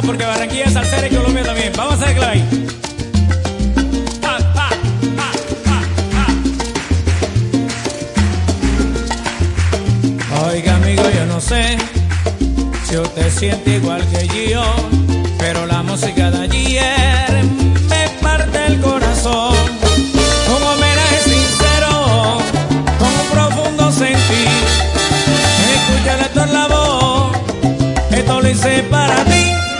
porque Barranquilla es salsera y Colombia también. Vamos a hacer ahí. Oiga, amigo, yo no sé si usted siente igual que yo, pero la música de ayer me parte el corazón. Un homenaje sincero, con un profundo sentir. Escúchale esto en la voz, esto lo hice para ti.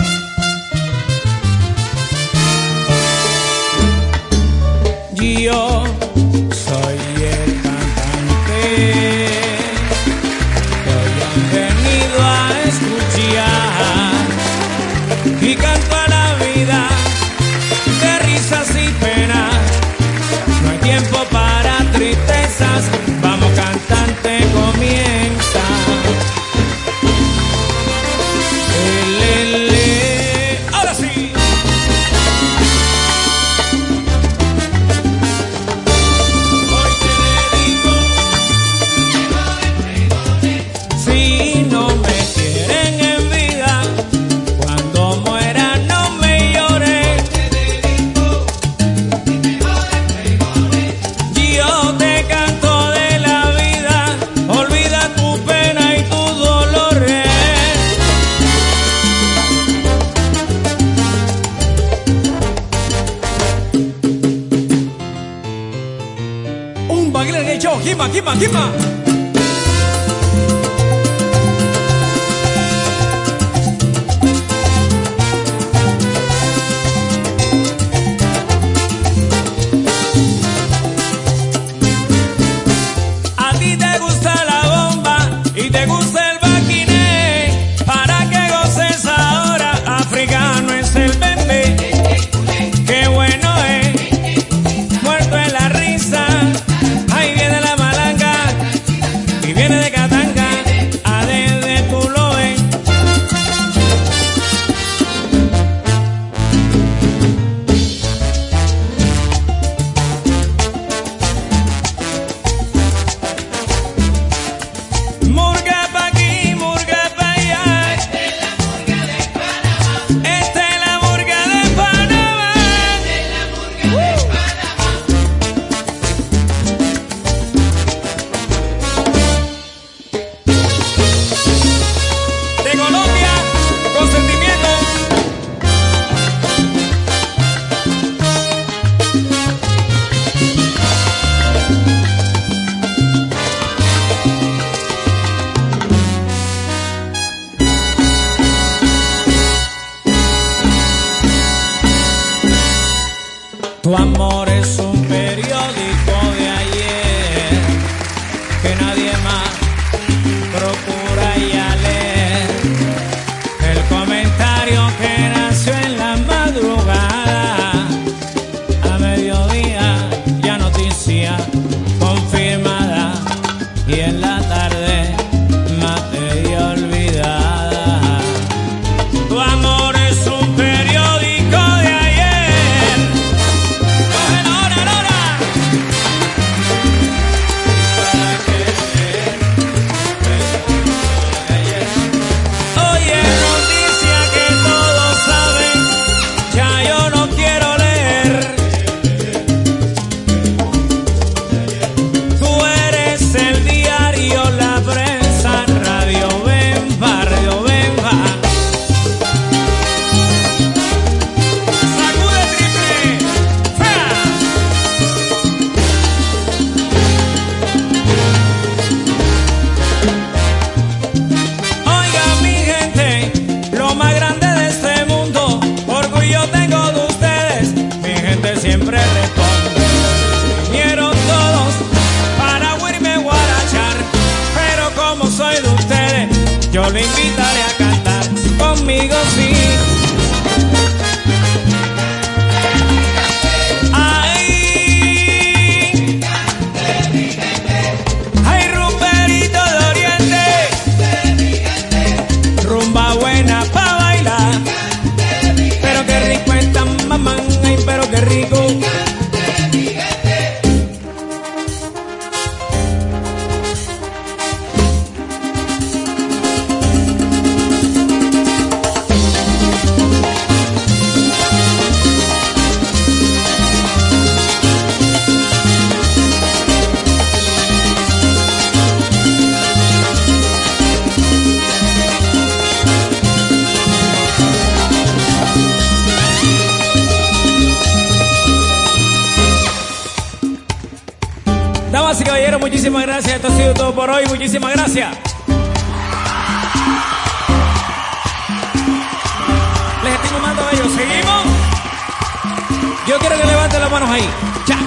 Yo soy el cantante que hoy han venido a escuchar y canto a la vida de risas y penas. No hay tiempo para tristezas, vamos cantante, comienza. Ahora sí. Hoy te dedico, si no me quieren en vida, cuando muera no me llores. Yo te canto de la vida, olvida tu pena y tus dolores. Un baile de hecho, Jima. A ti te gusta la bomba y te gusta el baquiné, para que goces ahora, africano es el bebé. Qué bueno es, muerto en la risa, ahí viene la malanga y viene de Catanga, a desde tú lo ves. Murga pa' aquí, murga pa' allá. Esta es la murga de Panamá. De Colombia, con sentimiento. Tu amor es un periódico de ayer que nadie más procura ya leer. El comentario que nació en la madrugada, a mediodía ya noticia confirmada, y en la tarde materia olvidada. Tu amor es un periódico de ayer. Coge Nora, Nora. Para que leer el periódico de ayer. Oye, noticia que todos saben, ya yo no quiero leer. Tú eres el diario, la prensa, Radio Bemba, Radio Bemba. Sacude triple, ¡fea! Oiga, mi gente, lo más grande de este mundo, orgullo tengo de ustedes. Mi gente siempre responde. Vinieron todos para oírme guarachar, pero como soy de ustedes, yo lo invitaré a cantar conmigo, sí. Ay, ay, rumberito de oriente, rumba buena pa' bailar, pero qué rico está mamá, ay, pero qué rico. Damas y caballeros, muchísimas gracias. Esto ha sido todo por hoy. Muchísimas gracias. Les estoy nomando a ellos. ¿Seguimos? Yo quiero que levanten las manos ahí. Ya.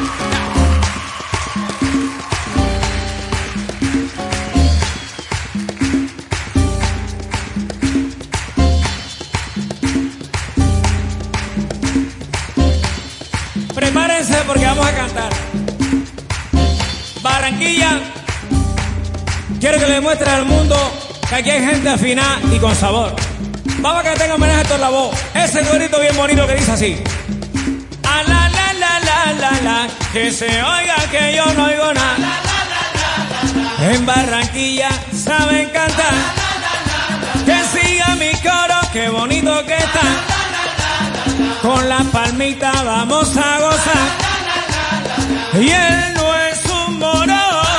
Prepárense porque vamos a cantar. Barranquilla, quiero que le demuestre al mundo que aquí hay gente afinada y con sabor. Vamos a cantar en homenaje a Héctor Lavoe. Ese corito bien bonito que dice así. A la la la la la la, que se oiga que yo no oigo nada. En Barranquilla saben cantar. Que siga mi coro, qué bonito que está. Con la palmita vamos a gozar. Y él no es un morón.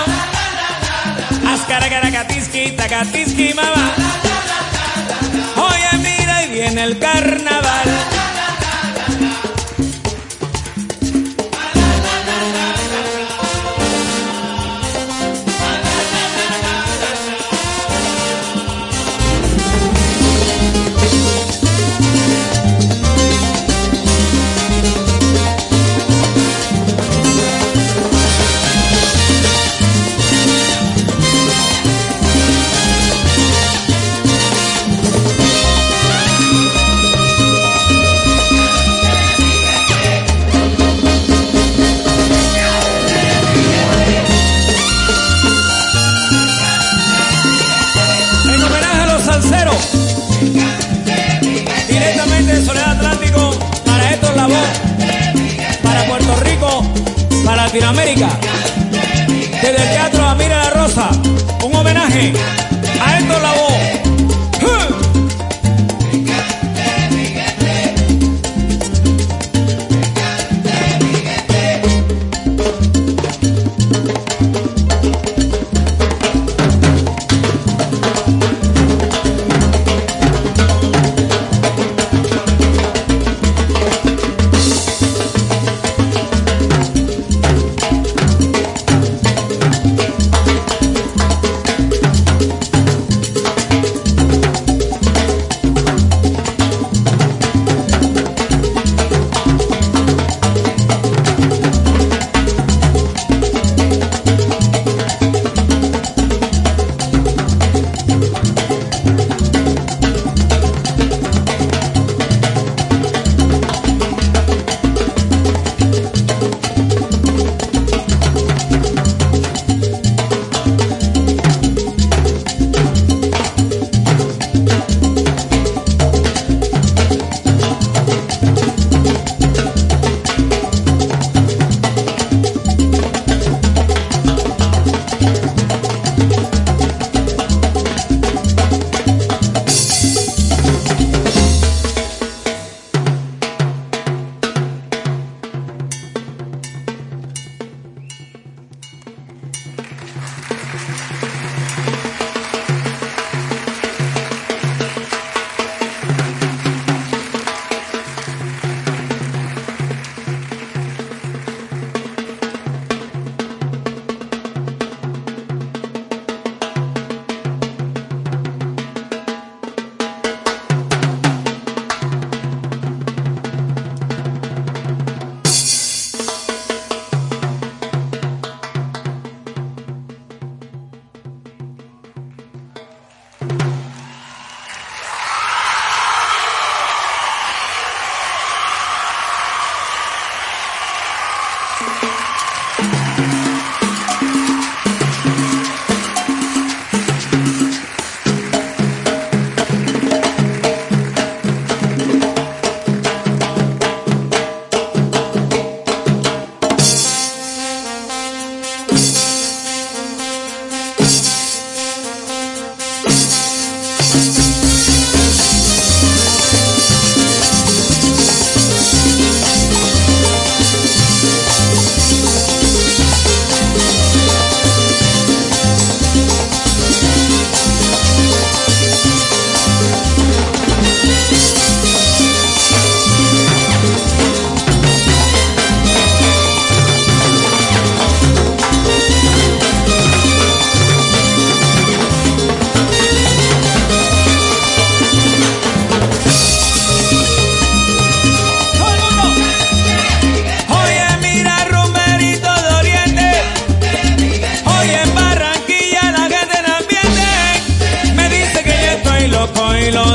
Ascaracatiski, tacatiski, mamá. Oye, mira, y viene el carnaval. Directamente de Soledad Atlántico para Héctor Lavoe, para Puerto Rico, para Latinoamérica, desde el Teatro Amira la Rosa, un homenaje a Héctor Lavoe.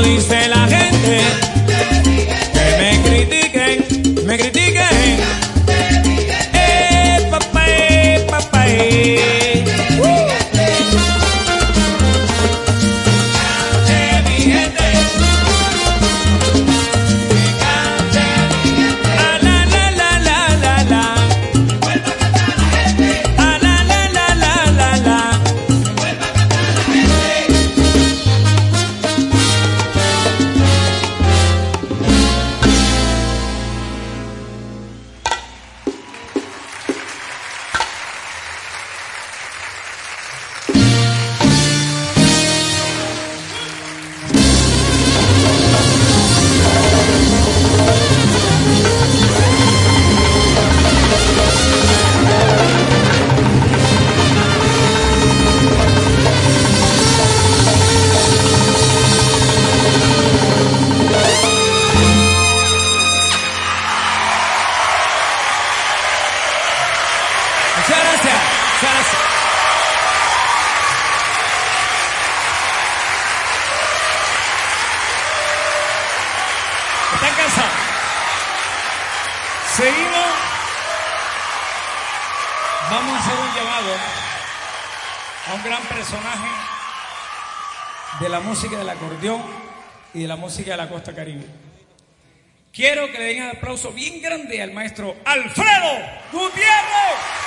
dice la gente, que me critiquen, me critiquen. Papá, papá. Muchas gracias. Muchas gracias. ¿Están cansados? Seguimos. Vamos a hacer un llamado a un gran personaje de la música del acordeón y de la música de la costa caribe. Quiero que le den un aplauso bien grande al maestro Alfredo Gutiérrez.